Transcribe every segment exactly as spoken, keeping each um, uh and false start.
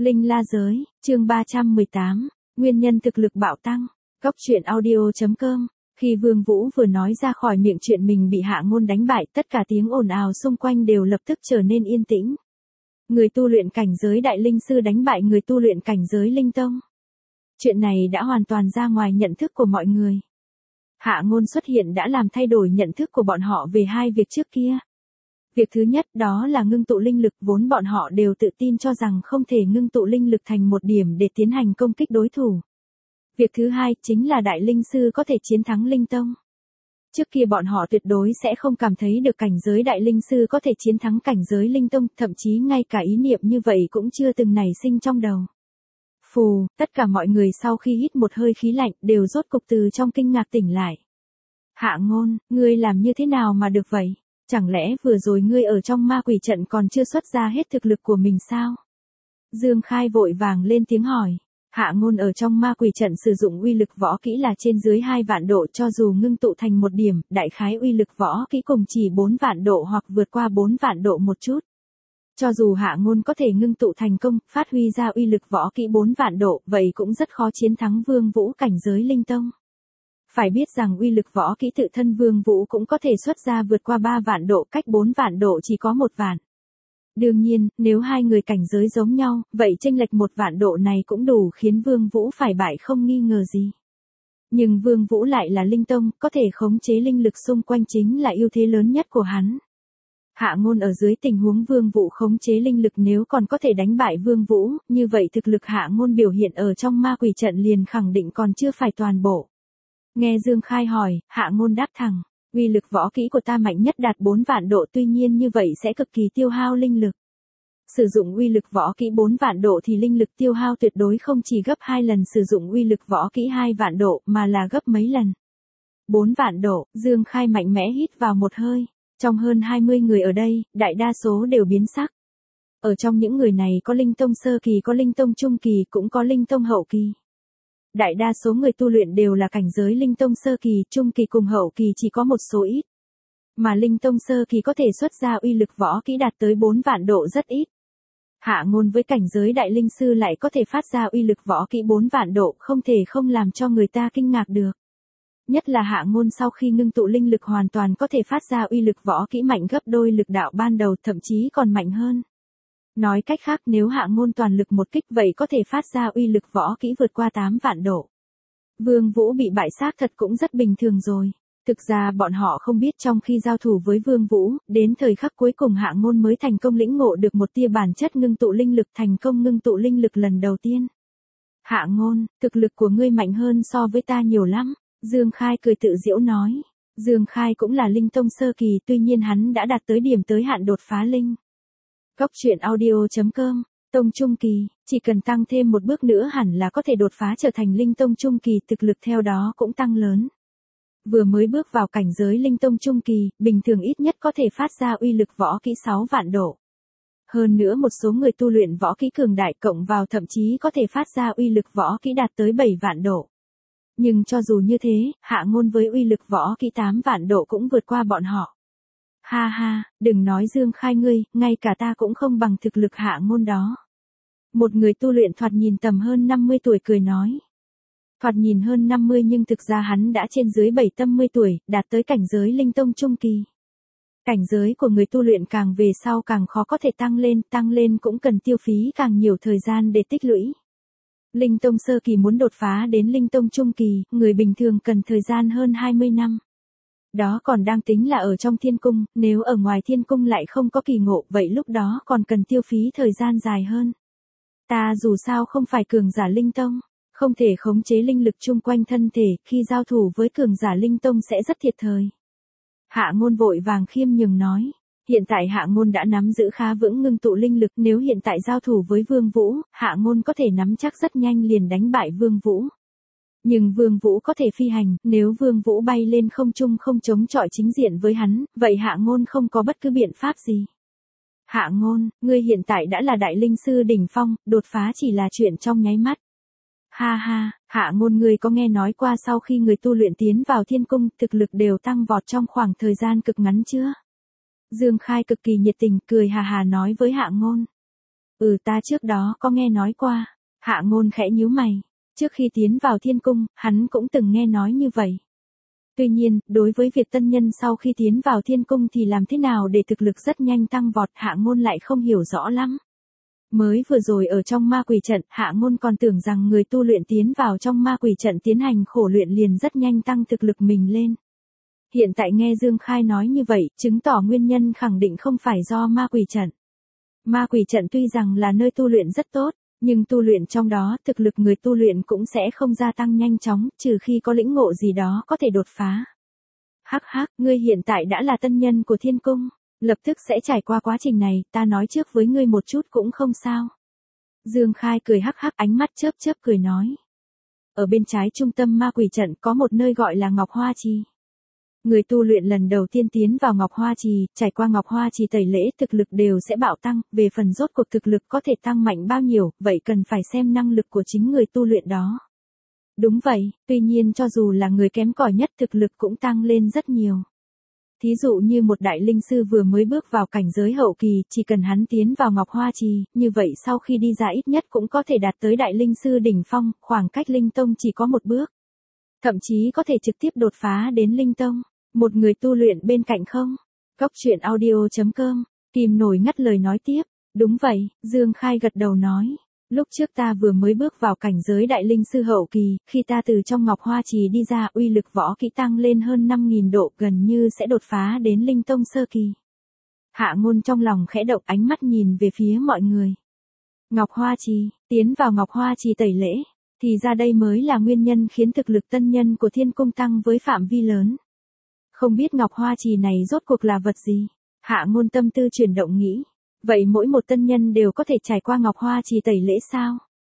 Linh La Giới, chương ba trăm mười tám, nguyên nhân thực lực bạo tăng. Cốc truyện audio chấm com. Khi Vương Vũ vừa nói ra khỏi miệng chuyện mình bị Hạ Ngôn đánh bại, tất cả tiếng ồn ào xung quanh đều lập tức trở nên yên tĩnh. Người tu luyện cảnh giới đại linh sư đánh bại người tu luyện cảnh giới linh tông. Chuyện này đã hoàn toàn ra ngoài nhận thức của mọi người. Hạ Ngôn xuất hiện đã làm thay đổi nhận thức của bọn họ về hai việc trước kia. Việc thứ nhất đó là ngưng tụ linh lực, vốn bọn họ đều tự tin cho rằng không thể ngưng tụ linh lực thành một điểm để tiến hành công kích đối thủ. Việc thứ hai chính là đại linh sư có thể chiến thắng linh tông. Trước kia bọn họ tuyệt đối sẽ không cảm thấy được cảnh giới đại linh sư có thể chiến thắng cảnh giới linh tông, thậm chí ngay cả ý niệm như vậy cũng chưa từng nảy sinh trong đầu. Phù, tất cả mọi người sau khi hít một hơi khí lạnh đều rốt cục từ trong kinh ngạc tỉnh lại. Hạ Ngôn, ngươi làm như thế nào mà được vậy? Chẳng lẽ vừa rồi ngươi ở trong ma quỷ trận còn chưa xuất ra hết thực lực của mình sao? Dương Khai vội vàng lên tiếng hỏi. Hạ Ngôn ở trong ma quỷ trận sử dụng uy lực võ kỹ là trên dưới hai vạn độ, cho dù ngưng tụ thành một điểm, đại khái uy lực võ kỹ cùng chỉ bốn vạn độ hoặc vượt qua bốn vạn độ một chút. Cho dù Hạ Ngôn có thể ngưng tụ thành công, phát huy ra uy lực võ kỹ bốn vạn độ, vậy cũng rất khó chiến thắng Vương Vũ cảnh giới linh tông. Phải biết rằng uy lực võ kỹ tự thân Vương Vũ cũng có thể xuất ra vượt qua ba vạn độ, cách bốn vạn độ chỉ có một vạn. Đương nhiên, nếu hai người cảnh giới giống nhau, vậy chênh lệch một vạn độ này cũng đủ khiến Vương Vũ phải bại không nghi ngờ gì. Nhưng Vương Vũ lại là linh tông, có thể khống chế linh lực xung quanh chính là ưu thế lớn nhất của hắn. Hạ Ngôn ở dưới tình huống Vương Vũ khống chế linh lực nếu còn có thể đánh bại Vương Vũ, như vậy thực lực Hạ Ngôn biểu hiện ở trong ma quỷ trận liền khẳng định còn chưa phải toàn bộ. Nghe Dương Khai hỏi, Hạ Ngôn đáp thẳng, uy lực võ kỹ của ta mạnh nhất đạt bốn vạn độ, tuy nhiên như vậy sẽ cực kỳ tiêu hao linh lực. Sử dụng uy lực võ kỹ bốn vạn độ thì linh lực tiêu hao tuyệt đối không chỉ gấp hai lần sử dụng uy lực võ kỹ hai vạn độ mà là gấp mấy lần. bốn vạn độ, Dương Khai mạnh mẽ hít vào một hơi. Trong hơn hai mươi người ở đây, đại đa số đều biến sắc. Ở trong những người này có linh tông sơ kỳ, có linh tông trung kỳ, cũng có linh tông hậu kỳ. Đại đa số người tu luyện đều là cảnh giới linh tông sơ kỳ, trung kỳ cùng hậu kỳ chỉ có một số ít. Mà linh tông sơ kỳ có thể xuất ra uy lực võ kỹ đạt tới bốn vạn độ rất ít. Hạ Ngôn với cảnh giới đại linh sư lại có thể phát ra uy lực võ kỹ bốn vạn độ, không thể không làm cho người ta kinh ngạc được. Nhất là Hạ Ngôn sau khi ngưng tụ linh lực hoàn toàn có thể phát ra uy lực võ kỹ mạnh gấp đôi lực đạo ban đầu, thậm chí còn mạnh hơn. Nói cách khác, nếu Hạ Ngôn toàn lực một kích vậy có thể phát ra uy lực võ kỹ vượt qua tám vạn độ. Vương Vũ bị bại xác thật cũng rất bình thường rồi. Thực ra bọn họ không biết trong khi giao thủ với Vương Vũ, đến thời khắc cuối cùng Hạ Ngôn mới thành công lĩnh ngộ được một tia bản chất ngưng tụ linh lực, thành công ngưng tụ linh lực lần đầu tiên. Hạ Ngôn, thực lực của ngươi mạnh hơn so với ta nhiều lắm. Dương Khai cười tự giễu nói. Dương Khai cũng là linh tông sơ kỳ, tuy nhiên hắn đã đạt tới điểm tới hạn đột phá linh. Cốc truyện audio chấm com. Tông trung kỳ, chỉ cần tăng thêm một bước nữa hẳn là có thể đột phá trở thành linh tông trung kỳ, thực lực theo đó cũng tăng lớn. Vừa mới bước vào cảnh giới linh tông trung kỳ, bình thường ít nhất có thể phát ra uy lực võ kỹ sáu vạn độ. Hơn nữa một số người tu luyện võ kỹ cường đại cộng vào thậm chí có thể phát ra uy lực võ kỹ đạt tới bảy vạn độ. Nhưng cho dù như thế, Hạ Ngôn với uy lực võ kỹ tám vạn độ cũng vượt qua bọn họ. Ha ha, đừng nói Dương Khai ngươi, ngay cả ta cũng không bằng thực lực Hạ Ngôn đó. Một người tu luyện thoạt nhìn tầm hơn năm mươi tuổi cười nói. Thoạt nhìn hơn năm mươi nhưng thực ra hắn đã trên dưới bảy mươi tuổi, đạt tới cảnh giới linh tông trung kỳ. Cảnh giới của người tu luyện càng về sau càng khó có thể tăng lên, tăng lên cũng cần tiêu phí càng nhiều thời gian để tích lũy. Linh tông sơ kỳ muốn đột phá đến linh tông trung kỳ, người bình thường cần thời gian hơn hai mươi năm. Đó còn đang tính là ở trong thiên cung, nếu ở ngoài thiên cung lại không có kỳ ngộ, vậy lúc đó còn cần tiêu phí thời gian dài hơn. Ta dù sao không phải cường giả linh tông, không thể khống chế linh lực chung quanh thân thể, khi giao thủ với cường giả linh tông sẽ rất thiệt thòi. Hạ Ngôn vội vàng khiêm nhường nói. Hiện tại Hạ Ngôn đã nắm giữ khá vững ngưng tụ linh lực, nếu hiện tại giao thủ với Vương Vũ, Hạ Ngôn có thể nắm chắc rất nhanh liền đánh bại Vương Vũ. Nhưng Vương Vũ có thể phi hành, nếu Vương Vũ bay lên không trung không chống chọi chính diện với hắn, vậy Hạ Ngôn không có bất cứ biện pháp gì. Hạ Ngôn, ngươi hiện tại đã là đại linh sư đỉnh phong, đột phá chỉ là chuyện trong nháy mắt. Ha ha, Hạ Ngôn, ngươi có nghe nói qua sau khi người tu luyện tiến vào thiên cung, thực lực đều tăng vọt trong khoảng thời gian cực ngắn chưa? Dương Khai cực kỳ nhiệt tình, cười hà hà nói với Hạ Ngôn. Ừ, ta trước đó có nghe nói qua. Hạ Ngôn khẽ nhíu mày. Trước khi tiến vào thiên cung, hắn cũng từng nghe nói như vậy. Tuy nhiên, đối với việc tân nhân sau khi tiến vào thiên cung thì làm thế nào để thực lực rất nhanh tăng vọt, Hạ Ngôn lại không hiểu rõ lắm. Mới vừa rồi ở trong ma quỷ trận, Hạ Ngôn còn tưởng rằng người tu luyện tiến vào trong ma quỷ trận tiến hành khổ luyện liền rất nhanh tăng thực lực mình lên. Hiện tại nghe Dương Khai nói như vậy, chứng tỏ nguyên nhân khẳng định không phải do ma quỷ trận. Ma quỷ trận tuy rằng là nơi tu luyện rất tốt, nhưng tu luyện trong đó, thực lực người tu luyện cũng sẽ không gia tăng nhanh chóng, trừ khi có lĩnh ngộ gì đó có thể đột phá. Hắc hắc, ngươi hiện tại đã là tân nhân của thiên cung, lập tức sẽ trải qua quá trình này, ta nói trước với ngươi một chút cũng không sao. Dương Khai cười hắc hắc, ánh mắt chớp chớp cười nói. Ở bên trái trung tâm ma quỷ trận có một nơi gọi là Ngọc Hoa Trì. Người tu luyện lần đầu tiên tiến vào Ngọc Hoa Trì, trải qua Ngọc Hoa Trì tẩy lễ, thực lực đều sẽ bạo tăng, về phần rốt cuộc thực lực có thể tăng mạnh bao nhiêu, vậy cần phải xem năng lực của chính người tu luyện đó. Đúng vậy, tuy nhiên cho dù là người kém cỏi nhất thực lực cũng tăng lên rất nhiều. Thí dụ như một đại linh sư vừa mới bước vào cảnh giới hậu kỳ, chỉ cần hắn tiến vào Ngọc Hoa Trì, như vậy sau khi đi ra ít nhất cũng có thể đạt tới đại linh sư đỉnh phong, khoảng cách linh tông chỉ có một bước. Thậm chí có thể trực tiếp đột phá đến linh tông. Một người tu luyện bên cạnh không? Cốc truyện audio chấm com, Kim Nổi ngắt lời nói tiếp. Đúng vậy, Dương Khai gật đầu nói. Lúc trước ta vừa mới bước vào cảnh giới đại linh sư hậu kỳ, khi ta từ trong Ngọc Hoa Trì đi ra, uy lực võ kỹ tăng lên hơn năm nghìn độ, gần như sẽ đột phá đến linh tông sơ kỳ. Hạ Ngôn trong lòng khẽ động, ánh mắt nhìn về phía mọi người. Ngọc Hoa Trì, tiến vào Ngọc Hoa Trì tẩy lễ, thì ra đây mới là nguyên nhân khiến thực lực tân nhân của thiên cung tăng với phạm vi lớn. Không biết Ngọc Hoa Trì này rốt cuộc là vật gì? Hạ Ngôn tâm tư chuyển động nghĩ. Vậy mỗi một tân nhân đều có thể trải qua Ngọc Hoa Trì tẩy lễ sao?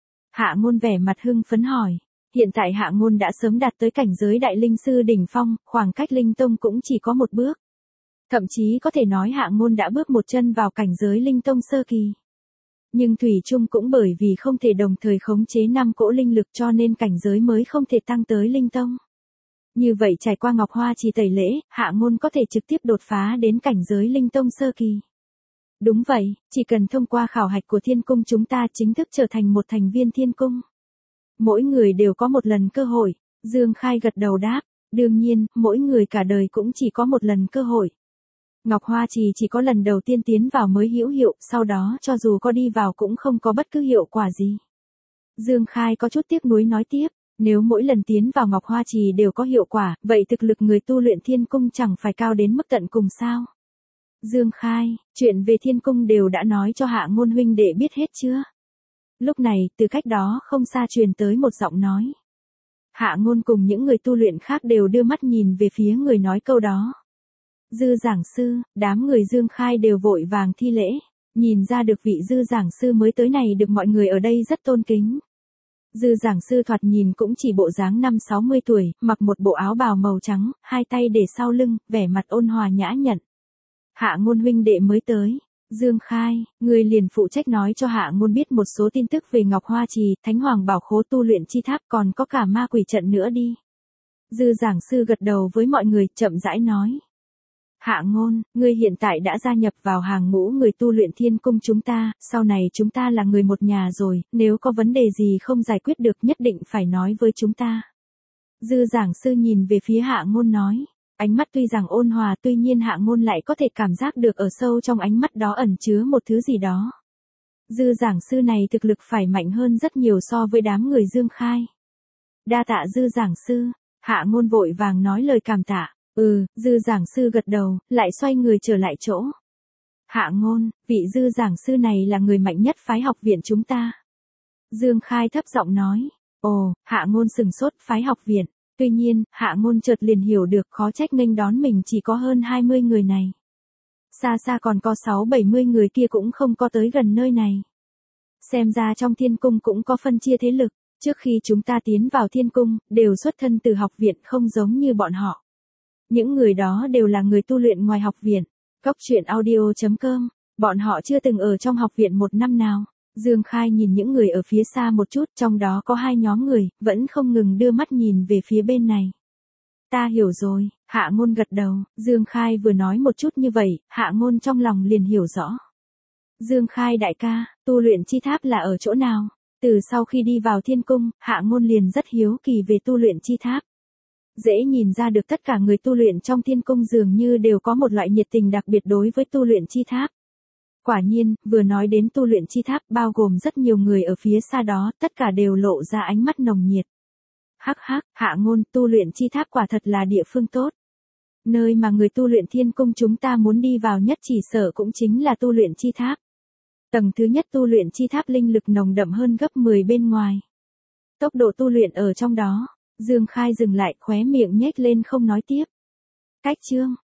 Hạ Ngôn vẻ mặt hưng phấn hỏi. Hiện tại Hạ Ngôn đã sớm đạt tới cảnh giới đại linh sư đỉnh phong, khoảng cách linh tông cũng chỉ có một bước. Thậm chí có thể nói Hạ Ngôn đã bước một chân vào cảnh giới linh tông sơ kỳ. Nhưng thủy chung cũng bởi vì không thể đồng thời khống chế năm cỗ linh lực cho nên cảnh giới mới không thể tăng tới linh tông. Như vậy trải qua Ngọc Hoa Trì tẩy lễ, Hạ Ngôn có thể trực tiếp đột phá đến cảnh giới linh tông sơ kỳ. Đúng vậy, chỉ cần thông qua khảo hạch của thiên cung chúng ta chính thức trở thành một thành viên thiên cung. Mỗi người đều có một lần cơ hội, Dương Khai gật đầu đáp, đương nhiên, mỗi người cả đời cũng chỉ có một lần cơ hội. Ngọc Hoa Trì chỉ có lần đầu tiên tiến vào mới hữu hiệu, sau đó cho dù có đi vào cũng không có bất cứ hiệu quả gì. Dương Khai có chút tiếc nuối nói tiếp. Nếu mỗi lần tiến vào Ngọc Hoa Trì đều có hiệu quả, vậy thực lực người tu luyện thiên cung chẳng phải cao đến mức tận cùng sao? Dương Khai, chuyện về thiên cung đều đã nói cho Hạ Ngôn huynh đệ biết hết chưa? Lúc này, từ cách đó không xa truyền tới một giọng nói. Hạ Ngôn cùng những người tu luyện khác đều đưa mắt nhìn về phía người nói câu đó. Dư giảng sư, đám người Dương Khai đều vội vàng thi lễ, nhìn ra được vị dư giảng sư mới tới này được mọi người ở đây rất tôn kính. Dư giảng sư thoạt nhìn cũng chỉ bộ dáng năm sáu mươi tuổi, mặc một bộ áo bào màu trắng, hai tay để sau lưng, vẻ mặt ôn hòa nhã nhặn. Hạ Ngôn huynh đệ mới tới. Dương Khai, người liền phụ trách nói cho Hạ Ngôn biết một số tin tức về Ngọc Hoa Trì, Thánh Hoàng Bảo Khố tu luyện chi tháp, còn có cả ma quỷ trận nữa đi. Dư giảng sư gật đầu với mọi người, chậm rãi nói. Hạ Ngôn, ngươi hiện tại đã gia nhập vào hàng ngũ người tu luyện thiên cung chúng ta, sau này chúng ta là người một nhà rồi, nếu có vấn đề gì không giải quyết được nhất định phải nói với chúng ta. Dư giảng sư nhìn về phía Hạ Ngôn nói, ánh mắt tuy rằng ôn hòa tuy nhiên Hạ Ngôn lại có thể cảm giác được ở sâu trong ánh mắt đó ẩn chứa một thứ gì đó. Dư giảng sư này thực lực phải mạnh hơn rất nhiều so với đám người Dương Khai. Đa tạ dư giảng sư, Hạ Ngôn vội vàng nói lời cảm tạ. Ừ, dư giảng sư gật đầu, lại xoay người trở lại chỗ. Hạ Ngôn, vị dư giảng sư này là người mạnh nhất phái học viện chúng ta. Dương Khai thấp giọng nói. Ồ, Hạ Ngôn sừng sốt, phái học viện. Tuy nhiên, Hạ Ngôn chợt liền hiểu được khó trách nghênh đón mình chỉ có hơn hai mươi người này. Xa xa còn có sáu bảy mươi người kia cũng không có tới gần nơi này. Xem ra trong thiên cung cũng có phân chia thế lực, trước khi chúng ta tiến vào thiên cung, đều xuất thân từ học viện không giống như bọn họ. Những người đó đều là người tu luyện ngoài học viện. Cốc truyện audio chấm com, bọn họ chưa từng ở trong học viện một năm nào. Dương Khai nhìn những người ở phía xa một chút, trong đó có hai nhóm người, vẫn không ngừng đưa mắt nhìn về phía bên này. Ta hiểu rồi, Hạ Ngôn gật đầu, Dương Khai vừa nói một chút như vậy, Hạ Ngôn trong lòng liền hiểu rõ. Dương Khai đại ca, tu luyện chi tháp là ở chỗ nào? Từ sau khi đi vào thiên cung, Hạ Ngôn liền rất hiếu kỳ về tu luyện chi tháp. Dễ nhìn ra được tất cả người tu luyện trong thiên cung dường như đều có một loại nhiệt tình đặc biệt đối với tu luyện chi tháp. Quả nhiên, vừa nói đến tu luyện chi tháp bao gồm rất nhiều người ở phía xa đó, tất cả đều lộ ra ánh mắt nồng nhiệt. Hắc hắc, Hạ Ngôn, tu luyện chi tháp quả thật là địa phương tốt. Nơi mà người tu luyện thiên cung chúng ta muốn đi vào nhất chỉ sợ cũng chính là tu luyện chi tháp. Tầng thứ nhất tu luyện chi tháp linh lực nồng đậm hơn gấp mười bên ngoài. Tốc độ tu luyện ở trong đó, Dương Khai dừng lại khóe miệng nhếch lên không nói tiếp. Cách chương